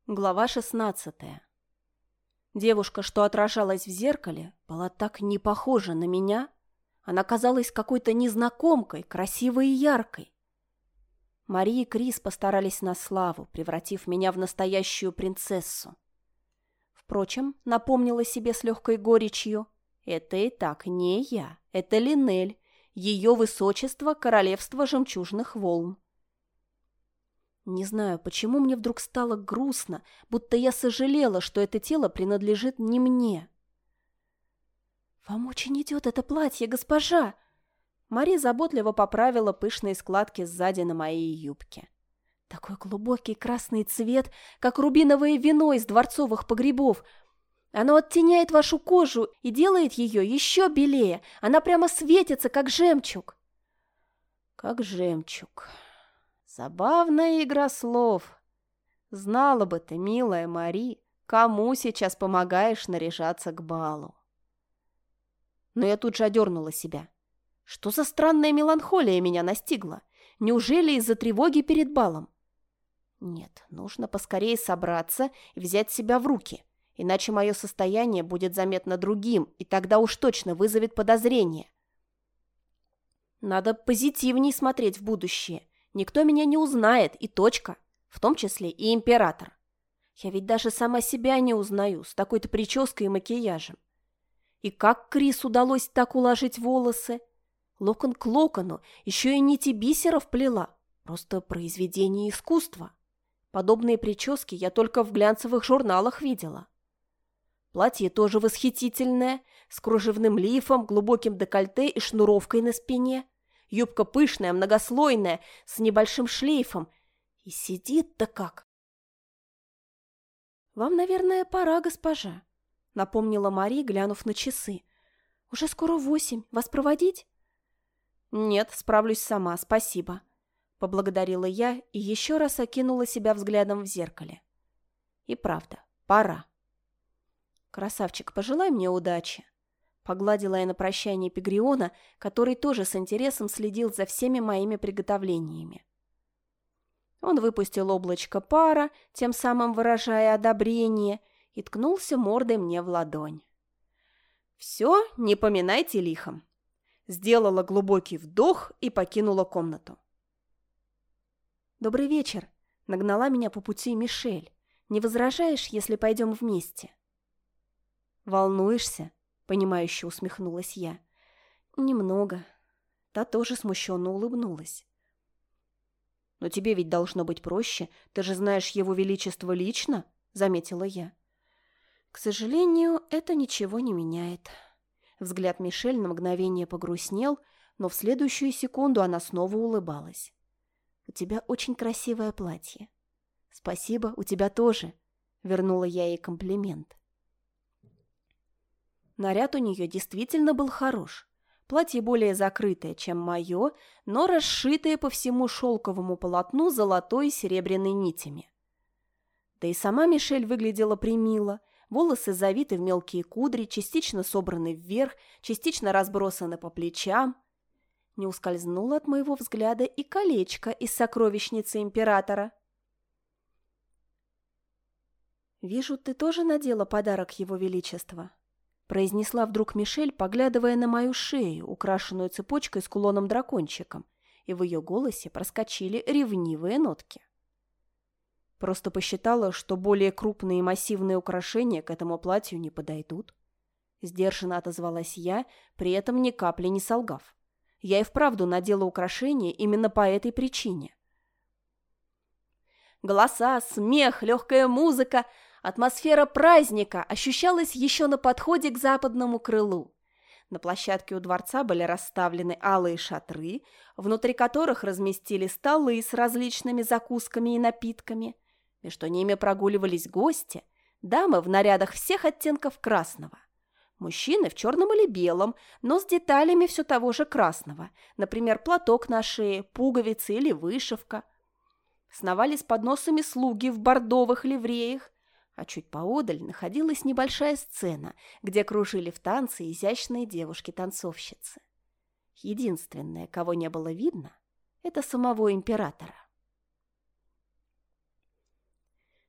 Глава 16. Девушка, что отражалась в зеркале, была так не похожа на меня. Она казалась какой-то незнакомкой, красивой и яркой. Мария и Крис постарались на славу, превратив меня в настоящую принцессу. Впрочем, напомнила себе с легкой горечью, это и так не я, это Линель, ее высочество королевства жемчужных волн. Не знаю, почему мне вдруг стало грустно, будто я сожалела, что это тело принадлежит не мне. «Вам очень идет это платье, госпожа!» Мари заботливо поправила пышные складки сзади на моей юбке. «Такой глубокий красный цвет, как рубиновое вино из дворцовых погребов. Оно оттеняет вашу кожу и делает ее еще белее. Она прямо светится, как жемчуг». «Как жемчуг». Забавная игра слов. Знала бы ты, милая Мари, кому сейчас помогаешь наряжаться к балу. Но я тут же одернула себя. Что за странная меланхолия меня настигла? Неужели из-за тревоги перед балом? Нет, нужно поскорее собраться и взять себя в руки, иначе мое состояние будет заметно другим, и тогда уж точно вызовет подозрение. Надо позитивнее смотреть в будущее. Никто меня не узнает, и точка, в том числе и император. Я ведь даже сама себя не узнаю с такой-то прической и макияжем. И как Крис удалось так уложить волосы? Локон к локону, еще и нити бисеров плела. Просто произведение искусства. Подобные прически я только в глянцевых журналах видела. Платье тоже восхитительное, с кружевным лифом, глубоким декольте и шнуровкой на спине. Юбка пышная, многослойная, с небольшим шлейфом. И сидит-то как. «Вам, наверное, пора, госпожа», — напомнила Мари, глянув на часы. «Уже скоро 8. Вас проводить?» «Нет, справлюсь сама, спасибо», — поблагодарила я и еще раз окинула себя взглядом в зеркале. «И правда, пора». «Красавчик, пожелай мне удачи». Погладила я на прощание Пегриона, который тоже с интересом следил за всеми моими приготовлениями. Он выпустил облачко пара, тем самым выражая одобрение, и ткнулся мордой мне в ладонь. «Все, не поминайте лихом». Сделала глубокий вдох и покинула комнату. «Добрый вечер», — нагнала меня по пути Мишель. «Не возражаешь, если пойдем вместе?» «Волнуешься?» — понимающе усмехнулась я. «Немного». Та тоже смущенно улыбнулась. «Но тебе ведь должно быть проще. Ты же знаешь его величество лично», — заметила я. «К сожалению, это ничего не меняет». Взгляд Мишель на мгновение погрустнел, но в следующую секунду она снова улыбалась. «У тебя очень красивое платье». «Спасибо, у тебя тоже», — вернула я ей комплимент. Наряд у нее действительно был хорош. Платье более закрытое, чем мое, но расшитое по всему шелковому полотну золотой и серебряной нитями. Да и сама Мишель выглядела премило. Волосы завиты в мелкие кудри, частично собраны вверх, частично разбросаны по плечам. Не ускользнуло от моего взгляда и колечко из сокровищницы императора. «Вижу, ты тоже надела подарок его величества», — произнесла вдруг Мишель, поглядывая на мою шею, украшенную цепочкой с кулоном-дракончиком, и в ее голосе проскочили ревнивые нотки. Просто посчитала, что более крупные и массивные украшения к этому платью не подойдут. Сдержанно отозвалась я, при этом ни капли не солгав. Я и вправду надела украшения именно по этой причине. Голоса, смех, легкая музыка, атмосфера праздника ощущалась еще на подходе к западному крылу. На площадке у дворца были расставлены алые шатры, внутри которых разместили столы с различными закусками и напитками. Между ними прогуливались гости, дамы в нарядах всех оттенков красного. Мужчины в черном или белом, но с деталями все того же красного, например, платок на шее, пуговицы или вышивка. Сновали с подносами слуги в бордовых ливреях, а чуть поодаль находилась небольшая сцена, где кружили в танце изящные девушки-танцовщицы. Единственное, кого не было видно, это самого императора.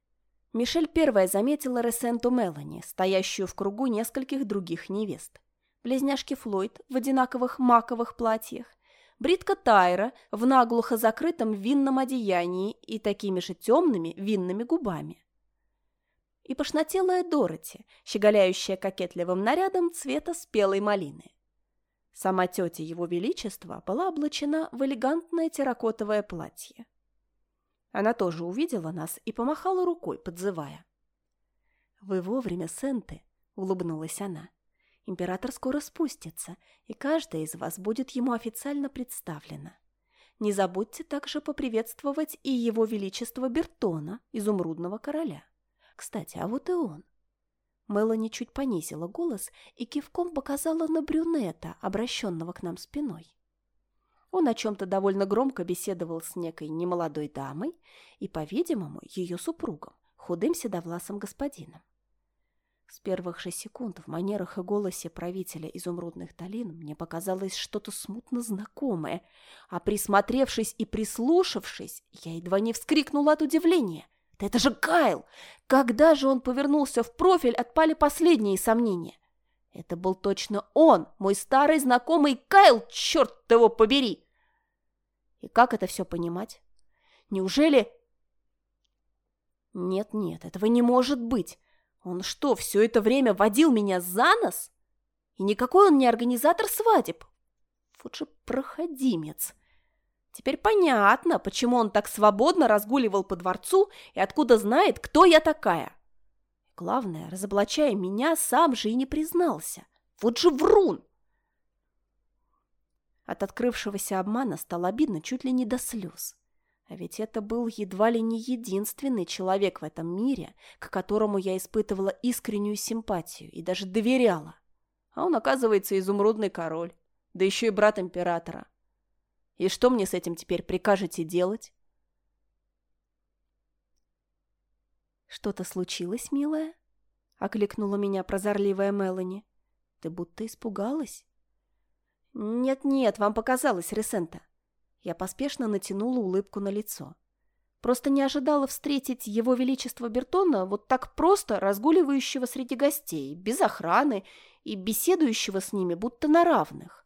Мишель первая заметила Ресенту Мелани, стоящую в кругу нескольких других невест. Близняшки Флойд в одинаковых маковых платьях, Бритка Тайра в наглухо закрытом винном одеянии и такими же темными винными губами. И пошнотелая Дороти, щеголяющая кокетливым нарядом цвета спелой малины. Сама тетя Его Величества была облачена в элегантное терракотовое платье. Она тоже увидела нас и помахала рукой, подзывая. «Вы вовремя, Сенты», — улыбнулась она. «Император скоро спустится, и каждая из вас будет ему официально представлена. Не забудьте также поприветствовать и Его Величество Бертона, изумрудного короля. Кстати, а вот и он». Мелани чуть понизила голос и кивком показала на брюнета, обращенного к нам спиной. Он о чем-то довольно громко беседовал с некой немолодой дамой и, по-видимому, ее супругом, худым седовласым господином. С первых же секунд в манерах и голосе правителя изумрудных долин мне показалось что-то смутно знакомое, а присмотревшись и прислушавшись, я едва не вскрикнула от удивления. «Да это же Кайл!» Когда же он повернулся в профиль, отпали последние сомнения. Это был точно он, мой старый знакомый Кайл, черт его побери! И как это все понимать? Неужели... Нет, этого не может быть. Он что, все это время водил меня за нос? И никакой он не организатор свадеб. Вот же проходимец. Теперь понятно, почему он так свободно разгуливал по дворцу и откуда знает, кто я такая. Главное, разоблачая меня, сам же и не признался. Вот же врун! От открывшегося обмана стало обидно чуть ли не до слез. А ведь это был едва ли не единственный человек в этом мире, к которому я испытывала искреннюю симпатию и даже доверяла. А он, оказывается, изумрудный король, да еще и брат императора. И что мне с этим теперь прикажете делать? «Что-то случилось, милая?» — окликнула меня прозорливая Мелани. «Ты будто испугалась?» «Нет, вам показалось, Ресента». Я поспешно натянула улыбку на лицо. Просто не ожидала встретить Его Величество Бертона вот так просто разгуливающего среди гостей, без охраны и беседующего с ними будто на равных.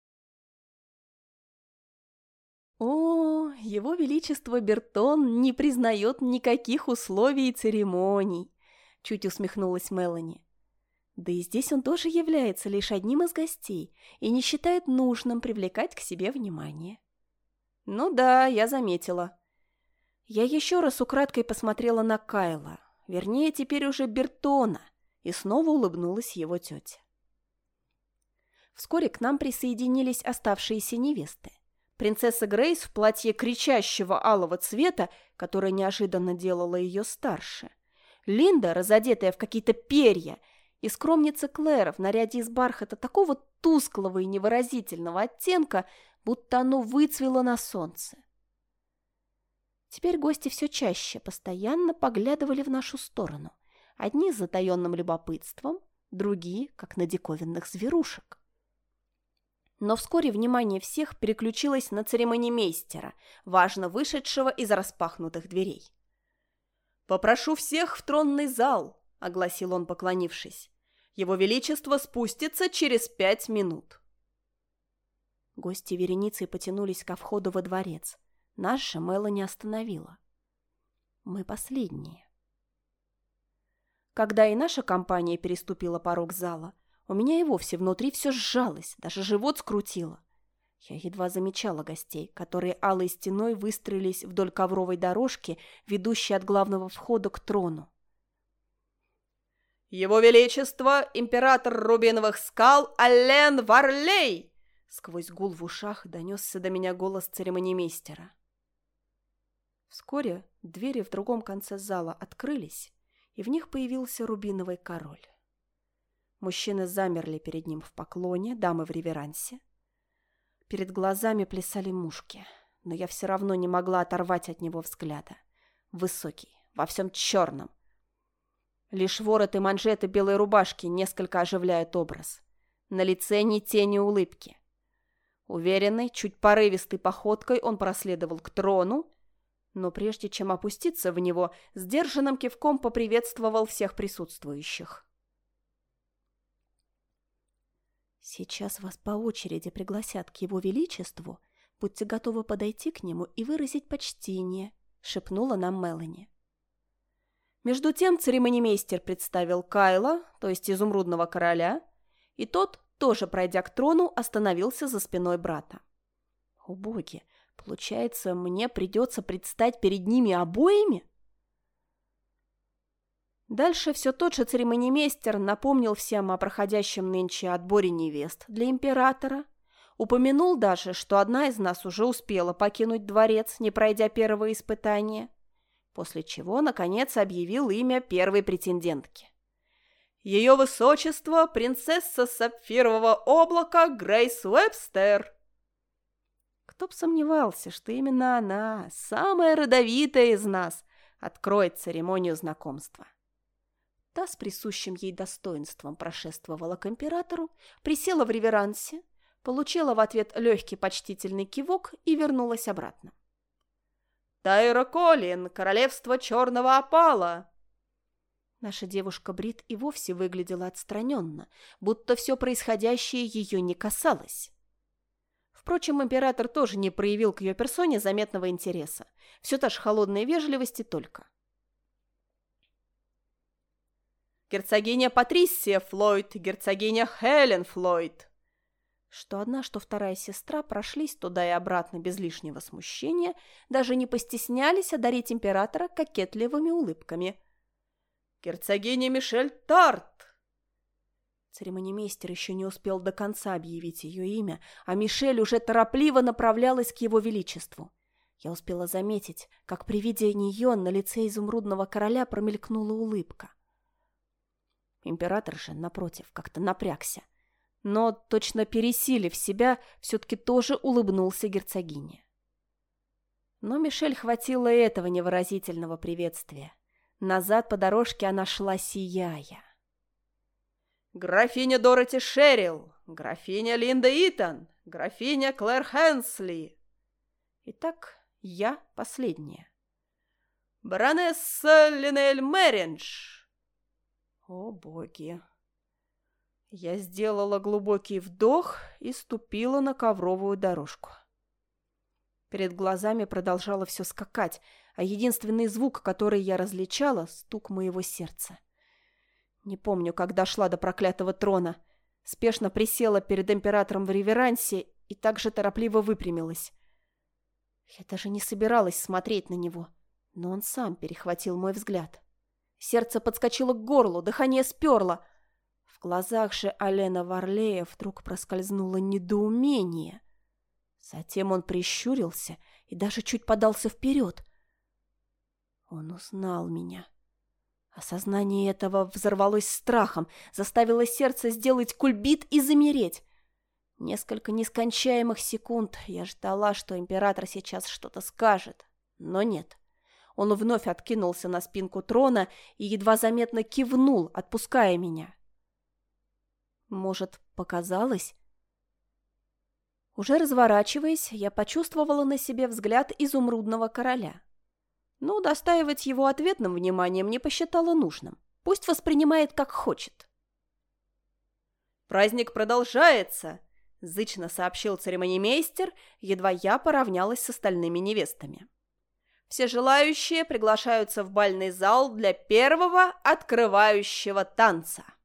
«О, Его Величество Бертон не признает никаких условий и церемоний», — чуть усмехнулась Мелани. «Да и здесь он тоже является лишь одним из гостей и не считает нужным привлекать к себе внимание». «Ну да, я заметила». Я еще раз украдкой посмотрела на Кайла, вернее, теперь уже Бертона, и снова улыбнулась его тете. Вскоре к нам присоединились оставшиеся невесты. Принцесса Грейс в платье кричащего алого цвета, которое неожиданно делало ее старше. Линда, разодетая в какие-то перья, и скромница Клэр в наряде из бархата такого тусклого и невыразительного оттенка, будто оно выцвело на солнце. Теперь гости все чаще постоянно поглядывали в нашу сторону. Одни с затаенным любопытством, другие, как на диковинных зверушек. Но вскоре внимание всех переключилось на церемонимейстера, важно вышедшего из распахнутых дверей. «Попрошу всех в тронный зал», — огласил он, поклонившись. «Его Величество спустится через 5 минут». Гости вереницей потянулись ко входу во дворец. Нас же Мелани остановила. Мы последние. Когда и наша компания переступила порог зала, у меня и вовсе внутри все сжалось, даже живот скрутило. Я едва замечала гостей, которые алой стеной выстроились вдоль ковровой дорожки, ведущей от главного входа к трону. «Его Величество, император Рубиновых скал Аллен Варлей!» Сквозь гул в ушах донесся до меня голос церемонимейстера. Вскоре двери в другом конце зала открылись, и в них появился Рубиновый король. Мужчины замерли перед ним в поклоне, дамы в реверансе. Перед глазами плясали мушки, но я все равно не могла оторвать от него взгляда. Высокий, во всем черном. Лишь ворот и манжеты белой рубашки несколько оживляют образ. На лице ни тени улыбки. Уверенной, чуть порывистой походкой он проследовал к трону Но прежде чем опуститься в него, сдержанным кивком поприветствовал всех присутствующих. «Сейчас вас по очереди пригласят к его величеству. Будьте готовы подойти к нему и выразить почтение», — шепнула нам Мелани. Между тем церемонимейстер представил Кайла, то есть изумрудного короля, и тот, тоже пройдя к трону, остановился за спиной брата. О боги, получается, мне придется предстать перед ними обоими? Дальше все тот же церемонимейстер напомнил всем о проходящем нынче отборе невест для императора, упомянул даже, что одна из нас уже успела покинуть дворец, не пройдя первого испытания, после чего, наконец, объявил имя первой претендентки. Ее высочество, принцесса Сапфирового облака Грейс Уэбстер. Кто б сомневался, что именно она, самая родовитая из нас, откроет церемонию знакомства. Та с присущим ей достоинством прошествовала к императору, присела в реверансе, получила в ответ легкий почтительный кивок и вернулась обратно. «Тайра Колин, королевство черного опала!» Наша девушка Брит и вовсе выглядела отстраненно, будто все происходящее ее не касалось. Впрочем, император тоже не проявил к ее персоне заметного интереса. Все та же холодная вежливость и только. «Герцогиня Патрисия Флойд, герцогиня Хелен Флойд!» Что одна, что вторая сестра прошлись туда и обратно без лишнего смущения, даже не постеснялись одарить императора кокетливыми улыбками. «Герцогиня Мишель Тарт!» Церемонимейстер еще не успел до конца объявить ее имя, а Мишель уже торопливо направлялась к его величеству. Я успела заметить, как при виде нее на лице изумрудного короля промелькнула улыбка. Император же, напротив, как-то напрягся, но, точно пересилив себя, все-таки тоже улыбнулся герцогине. Но Мишель хватило этого невыразительного приветствия. Назад по дорожке она шла, сияя. «Графиня Дороти Шерил, графиня Линда Итон, графиня Клэр Хэнсли». Итак, я последняя. «Баронесса Линель Мэринж». О, боги! Я сделала глубокий вдох и ступила на ковровую дорожку. Перед глазами продолжало все скакать, а единственный звук, который я различала, — стук моего сердца. Не помню, как дошла до проклятого трона. Спешно присела перед императором в реверансе и также торопливо выпрямилась. Я даже не собиралась смотреть на него, но он сам перехватил мой взгляд. Сердце подскочило к горлу, дыхание сперло. В глазах же Алена Варлея вдруг проскользнуло недоумение. Затем он прищурился и даже чуть подался вперед. Он узнал меня. Осознание этого взорвалось страхом, заставило сердце сделать кульбит и замереть. Несколько нескончаемых секунд я ждала, что император сейчас что-то скажет, но нет. Он вновь откинулся на спинку трона и едва заметно кивнул, отпуская меня. Может, показалось? Уже разворачиваясь, я почувствовала на себе взгляд изумрудного короля. Но удостаивать его ответным вниманием не посчитала нужным. Пусть воспринимает как хочет. «Праздник продолжается», — зычно сообщил церемонимейстер, едва я поравнялась с остальными невестами. «Все желающие приглашаются в бальный зал для первого открывающего танца».